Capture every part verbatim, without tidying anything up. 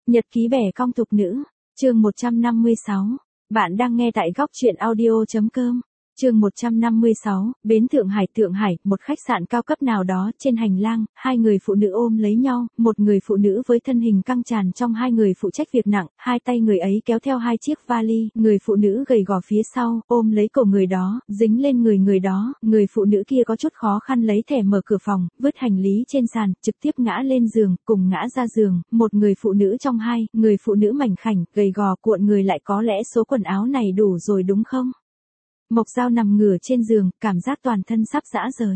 Nhật ký bẻ cong tục nữ, chương một trăm năm mươi sáu. Bạn đang nghe tại góc truyện audio chấm com. Chương một trăm năm mươi sáu, bến Thượng Hải. Thượng Hải, một khách sạn cao cấp nào đó. Trên hành lang, hai người phụ nữ ôm lấy nhau, một người phụ nữ với thân hình căng tràn trong hai người phụ trách việc nặng, hai tay người ấy kéo theo hai chiếc vali, người phụ nữ gầy gò phía sau, ôm lấy cổ người đó, dính lên người người đó, người phụ nữ kia có chút khó khăn lấy thẻ mở cửa phòng, vứt hành lý trên sàn, trực tiếp ngã lên giường, cùng ngã ra giường, một người phụ nữ trong hai, người phụ nữ mảnh khảnh, gầy gò cuộn người lại, có lẽ số quần áo này đủ rồi đúng không? Mộc Dao nằm ngửa trên giường, cảm giác toàn thân sắp rã rời.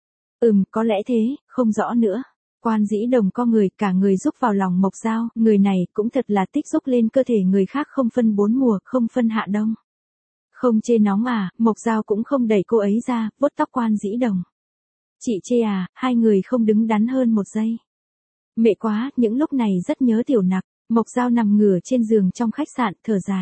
Ừm, có lẽ thế, không rõ nữa. Quan Dĩ Đồng co người, cả người rúc vào lòng Mộc Dao, người này cũng thật là tích rúc lên cơ thể người khác, không phân bốn mùa, không phân hạ đông. Không chê nóng à? Mộc Dao cũng không đẩy cô ấy ra, vuốt tóc Quan Dĩ Đồng. Chị chê à? Hai người không đứng đắn hơn một giây. Mẹ quá, những lúc này rất nhớ Tiểu Nặc. Mộc Dao nằm ngửa trên giường trong khách sạn, thở dài.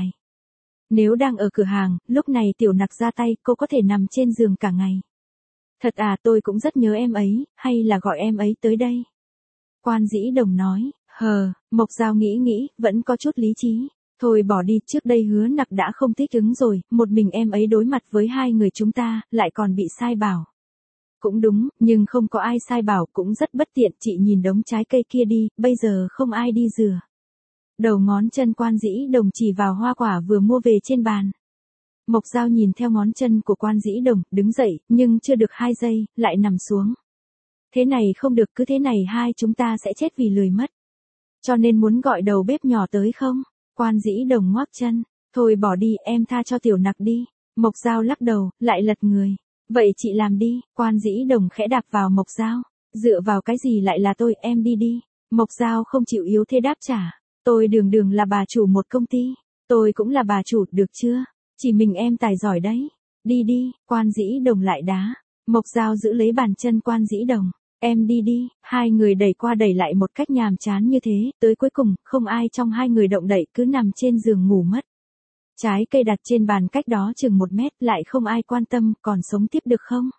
Nếu đang ở cửa hàng, lúc này Tiểu Nặc ra tay, cô có thể nằm trên giường cả ngày. Thật à, tôi cũng rất nhớ em ấy, hay là gọi em ấy tới đây. Quan Dĩ Đồng nói, hờ, Mộc Dao nghĩ nghĩ, vẫn có chút lý trí. Thôi bỏ đi, trước đây Hứa Nặc đã không thích ứng rồi, một mình em ấy đối mặt với hai người chúng ta, lại còn bị sai bảo. Cũng đúng, nhưng không có ai sai bảo cũng rất bất tiện, chị nhìn đống trái cây kia đi, bây giờ không ai đi rửa. Đầu ngón chân Quan Dĩ Đồng chỉ vào hoa quả vừa mua về trên bàn. Mộc Dao nhìn theo ngón chân của Quan Dĩ Đồng, đứng dậy, nhưng chưa được hai giây, lại nằm xuống. Thế này không được, cứ thế này hai chúng ta sẽ chết vì lười mất. Cho nên muốn gọi đầu bếp nhỏ tới không? Quan Dĩ Đồng ngoác chân, thôi bỏ đi, em tha cho Tiểu Nặc đi. Mộc Dao lắc đầu, lại lật người. Vậy chị làm đi. Quan Dĩ Đồng khẽ đạp vào Mộc Dao. Dựa vào cái gì lại là tôi, em đi đi. Mộc Dao không chịu yếu thế đáp trả. Tôi đường đường là bà chủ một công ty. Tôi cũng là bà chủ, được chưa? Chỉ mình em tài giỏi đấy. Đi đi. Quan Dĩ Đồng lại đá. Mộc Dao giữ lấy bàn chân Quan Dĩ Đồng. Em đi đi. Hai người đẩy qua đẩy lại một cách nhàm chán như thế. Tới cuối cùng, không ai trong hai người động đậy, cứ nằm trên giường ngủ mất. Trái cây đặt trên bàn cách đó chừng một mét, lại không ai quan tâm, còn sống tiếp được không?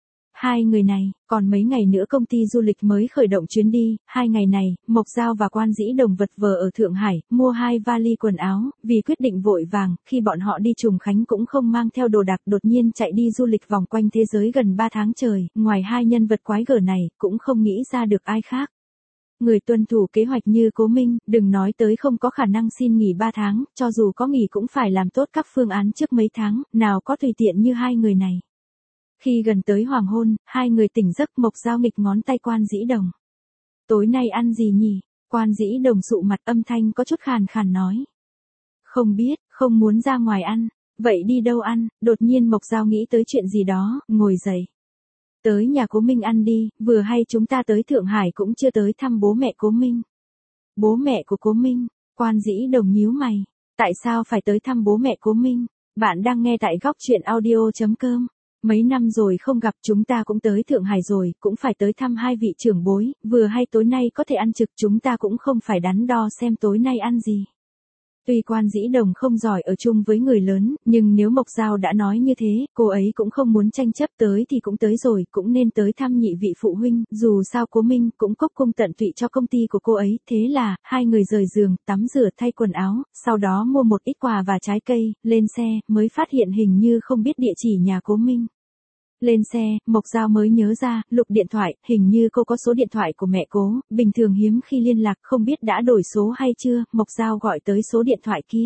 Hai người này, còn mấy ngày nữa công ty du lịch mới khởi động chuyến đi, hai ngày này, Mộc Dao và Quan Dĩ Đồng vật vờ ở Thượng Hải, mua hai vali quần áo, vì quyết định vội vàng, khi bọn họ đi Trùng Khánh cũng không mang theo đồ đạc, đột nhiên chạy đi du lịch vòng quanh thế giới gần ba tháng trời, ngoài hai nhân vật quái gở này, cũng không nghĩ ra được ai khác. Người tuân thủ kế hoạch như Cố Minh, đừng nói tới không có khả năng xin nghỉ ba tháng, cho dù có nghỉ cũng phải làm tốt các phương án trước mấy tháng, nào có tùy tiện như hai người này. Khi gần tới hoàng hôn, hai người tỉnh giấc, Mộc Dao nghịch ngón tay Quan Dĩ Đồng. Tối nay ăn gì nhỉ? Quan Dĩ Đồng sụ mặt, âm thanh có chút khàn khàn nói. Không biết, không muốn ra ngoài ăn. Vậy đi đâu ăn? Đột nhiên Mộc Dao nghĩ tới chuyện gì đó, ngồi dậy. Tới nhà Cố Minh ăn đi, vừa hay chúng ta tới Thượng Hải cũng chưa tới thăm bố mẹ Cố Minh. Bố mẹ của Cố Minh? Quan Dĩ Đồng nhíu mày. Tại sao phải tới thăm bố mẹ Cố Minh? Bạn đang nghe tại góc truyện audio chấm com. Mấy năm rồi không gặp, chúng ta cũng tới Thượng Hải rồi, cũng phải tới thăm hai vị trưởng bối, vừa hay tối nay có thể ăn trực, chúng ta cũng không phải đắn đo xem tối nay ăn gì. Tuy Quan Dĩ Đồng không giỏi ở chung với người lớn, nhưng nếu Mộc Dao đã nói như thế, cô ấy cũng không muốn tranh chấp, tới thì cũng tới rồi, cũng nên tới thăm nhị vị phụ huynh, dù sao Cố Minh cũng cốc cung tận tụy cho công ty của cô ấy, thế là, hai người rời giường, tắm rửa thay quần áo, sau đó mua một ít quà và trái cây, lên xe, mới phát hiện hình như không biết địa chỉ nhà Cố Minh. Lên xe, Mộc Dao mới nhớ ra, lục điện thoại, hình như cô có số điện thoại của mẹ Cố, bình thường hiếm khi liên lạc, không biết đã đổi số hay chưa, Mộc Dao gọi tới số điện thoại kia.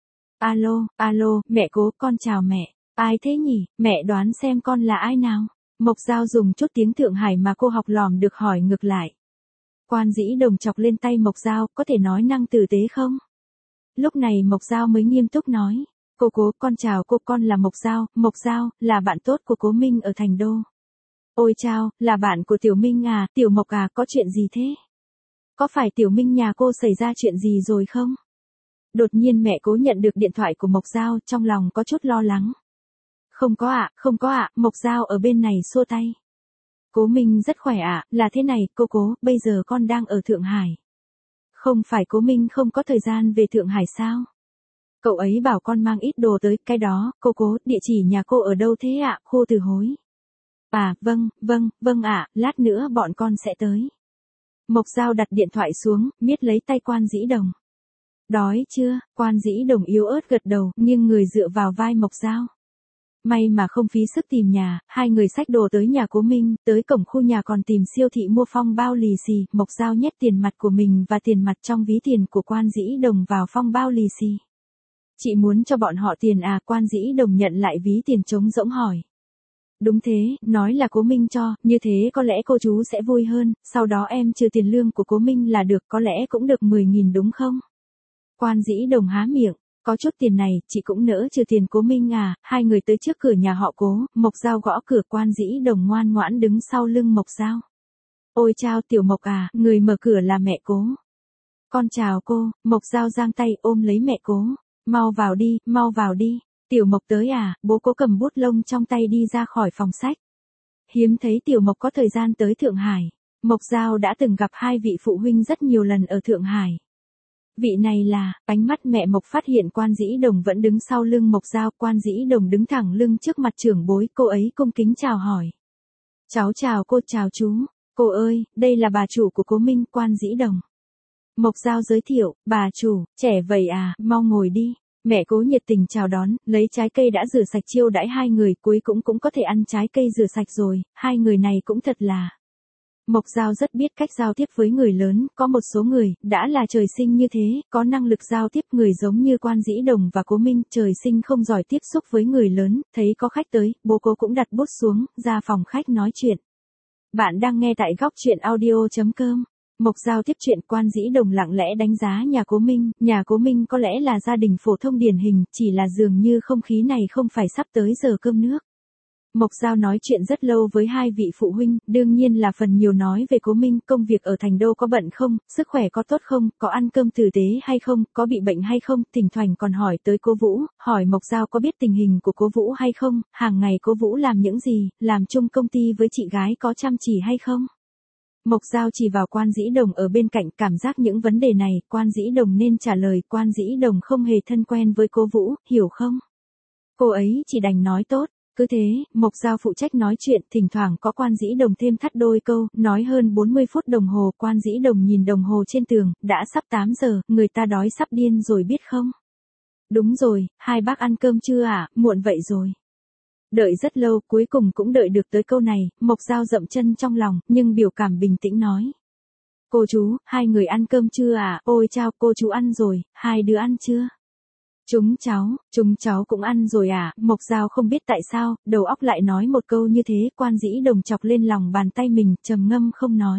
Alo, alo, mẹ Cố, con chào mẹ. Ai thế nhỉ, mẹ đoán xem con là ai nào? Mộc Dao dùng chút tiếng Thượng Hải mà cô học lỏm được hỏi ngược lại. Quan Dĩ Đồng chọc lên tay Mộc Dao, có thể nói năng tử tế không? Lúc này Mộc Dao mới nghiêm túc nói. Cô Cố, con chào cô, con là Mộc Dao, Mộc Dao, là bạn tốt của Cố Minh ở Thành Đô. Ôi chao, là bạn của Tiểu Minh à, Tiểu Mộc à, có chuyện gì thế? Có phải Tiểu Minh nhà cô xảy ra chuyện gì rồi không? Đột nhiên mẹ Cố nhận được điện thoại của Mộc Dao, trong lòng có chút lo lắng. Không có ạ, không có ạ, Mộc Dao ở bên này xua tay. Cố Minh rất khỏe ạ, là thế này, cô Cố, bây giờ con đang ở Thượng Hải. Không phải Cố Minh không có thời gian về Thượng Hải sao? Cậu ấy bảo con mang ít đồ tới, cái đó, cô Cố, địa chỉ nhà cô ở đâu thế ạ, Khô Từ Hối. À, vâng, vâng, vâng ạ, lát nữa bọn con sẽ tới. Mộc Dao đặt điện thoại xuống, miết lấy tay Quan Dĩ Đồng. Đói chưa? Quan Dĩ Đồng yếu ớt gật đầu, nghiêng người dựa vào vai Mộc Dao. May mà không phí sức tìm nhà, hai người xách đồ tới nhà Cố Minh, tới cổng khu nhà còn tìm siêu thị mua phong bao lì xì, Mộc Dao nhét tiền mặt của mình và tiền mặt trong ví tiền của Quan Dĩ Đồng vào phong bao lì xì. Chị muốn cho bọn họ tiền à? Quan Dĩ Đồng nhận lại ví tiền trống rỗng hỏi. Đúng thế, nói là Cố Minh cho, như thế có lẽ cô chú sẽ vui hơn, sau đó em trừ tiền lương của Cố Minh là được, có lẽ cũng được mười nghìn đúng không? Quan Dĩ Đồng há miệng, có chút tiền này, chị cũng nỡ trừ tiền Cố Minh à? Hai người tới trước cửa nhà họ Cố, Mộc Dao gõ cửa, Quan Dĩ Đồng ngoan ngoãn đứng sau lưng Mộc Dao. Ôi chào Tiểu Mộc à, người mở cửa là mẹ Cố. Con chào cô, Mộc Dao giang tay ôm lấy mẹ Cố. Mau vào đi, mau vào đi. Tiểu Mộc tới à? Bố Cố cầm bút lông trong tay đi ra khỏi phòng sách. Hiếm thấy Tiểu Mộc có thời gian tới Thượng Hải. Mộc Dao đã từng gặp hai vị phụ huynh rất nhiều lần ở Thượng Hải. Vị này là, ánh mắt mẹ Mộc phát hiện Quan Dĩ Đồng vẫn đứng sau lưng Mộc Dao. Quan Dĩ Đồng đứng thẳng lưng trước mặt trưởng bối, cô ấy cung kính chào hỏi. Cháu chào cô, chào chú. Cô ơi, đây là bà chủ của Cố Minh, Quan Dĩ Đồng. Mộc Dao giới thiệu, bà chủ, trẻ vậy à, mau ngồi đi. Mẹ Cố nhiệt tình chào đón, lấy trái cây đã rửa sạch chiêu đãi hai người, cuối cũng cũng có thể ăn trái cây rửa sạch rồi, hai người này cũng thật là. Mộc Dao rất biết cách giao tiếp với người lớn, có một số người, đã là trời sinh như thế, có năng lực giao tiếp, người giống như Quan Dĩ Đồng và Cố Minh, trời sinh không giỏi tiếp xúc với người lớn, thấy có khách tới, bố Cố cũng đặt bút xuống, ra phòng khách nói chuyện. Bạn đang nghe tại góc truyện audio chấm com. Mộc Dao tiếp chuyện, Quan Dĩ Đồng lặng lẽ đánh giá nhà Cố Minh, nhà Cố Minh có lẽ là gia đình phổ thông điển hình, chỉ là dường như không khí này không phải sắp tới giờ cơm nước. Mộc Dao nói chuyện rất lâu với hai vị phụ huynh, đương nhiên là phần nhiều nói về Cố Minh, công việc ở thành đô có bận không, sức khỏe có tốt không, có ăn cơm tử tế hay không, có bị bệnh hay không, thỉnh thoảng còn hỏi tới Cố Vũ, hỏi Mộc Dao có biết tình hình của Cố Vũ hay không, hàng ngày Cố Vũ làm những gì, làm chung công ty với chị gái có chăm chỉ hay không. Mộc Dao chỉ vào Quan Dĩ Đồng ở bên cạnh, cảm giác những vấn đề này, Quan Dĩ Đồng nên trả lời, Quan Dĩ Đồng không hề thân quen với Cố Vũ, hiểu không? Cô ấy chỉ đành nói tốt. Cứ thế, Mộc Dao phụ trách nói chuyện, thỉnh thoảng có Quan Dĩ Đồng thêm thắt đôi câu, nói hơn bốn mươi phút đồng hồ, Quan Dĩ Đồng nhìn đồng hồ trên tường, đã sắp tám giờ, người ta đói sắp điên rồi biết không? Đúng rồi, hai bác ăn cơm chưa ạ, à? Muộn vậy rồi. Đợi rất lâu, cuối cùng cũng đợi được tới câu này, Mộc Dao dậm chân trong lòng, nhưng biểu cảm bình tĩnh nói. Cô chú, hai người ăn cơm chưa à? Ôi chao, cô chú ăn rồi, hai đứa ăn chưa? Chúng cháu, chúng cháu cũng ăn rồi à? Mộc Dao không biết tại sao, đầu óc lại nói một câu như thế, Quan Dĩ Đồng chọc lên lòng bàn tay mình, trầm ngâm không nói.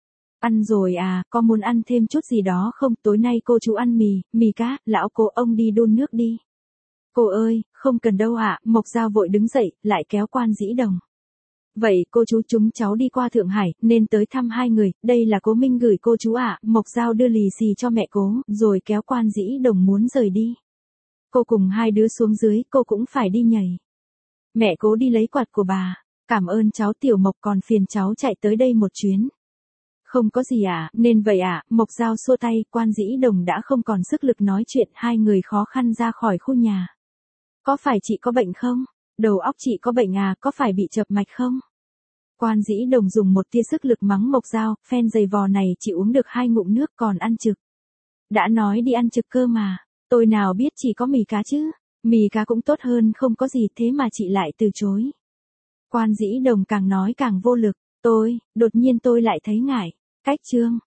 Ăn rồi à, có muốn ăn thêm chút gì đó không? Tối nay cô chú ăn mì, mì cá, lão Cố ông đi đun nước đi. Cô ơi, không cần đâu ạ, à. Mộc Dao vội đứng dậy, lại kéo Quan Dĩ Đồng. Vậy cô chú chúng cháu đi qua Thượng Hải, nên tới thăm hai người, đây là Cố Minh gửi cô chú ạ. À. Mộc Dao đưa lì xì cho mẹ Cố, rồi kéo Quan Dĩ Đồng muốn rời đi. Cô cùng hai đứa xuống dưới, cô cũng phải đi nhảy. Mẹ Cố đi lấy quạt của bà. Cảm ơn cháu Tiểu Mộc, còn phiền cháu chạy tới đây một chuyến. Không có gì à, nên vậy à, Mộc Dao xua tay, Quan Dĩ Đồng đã không còn sức lực nói chuyện, hai người khó khăn ra khỏi khu nhà. Có phải chị có bệnh không? Đầu óc chị có bệnh à, có phải bị chập mạch không? Quan Dĩ Đồng dùng một tia sức lực mắng Mộc Dao, phen giày vò này chỉ uống được hai ngụm nước còn ăn trực. Đã nói đi ăn trực cơ mà. Tôi nào biết chỉ có mì cá chứ, mì cá cũng tốt hơn không có gì, thế mà chị lại từ chối. Quan Dĩ Đồng càng nói càng vô lực, tôi, đột nhiên tôi lại thấy ngại. Cách chương,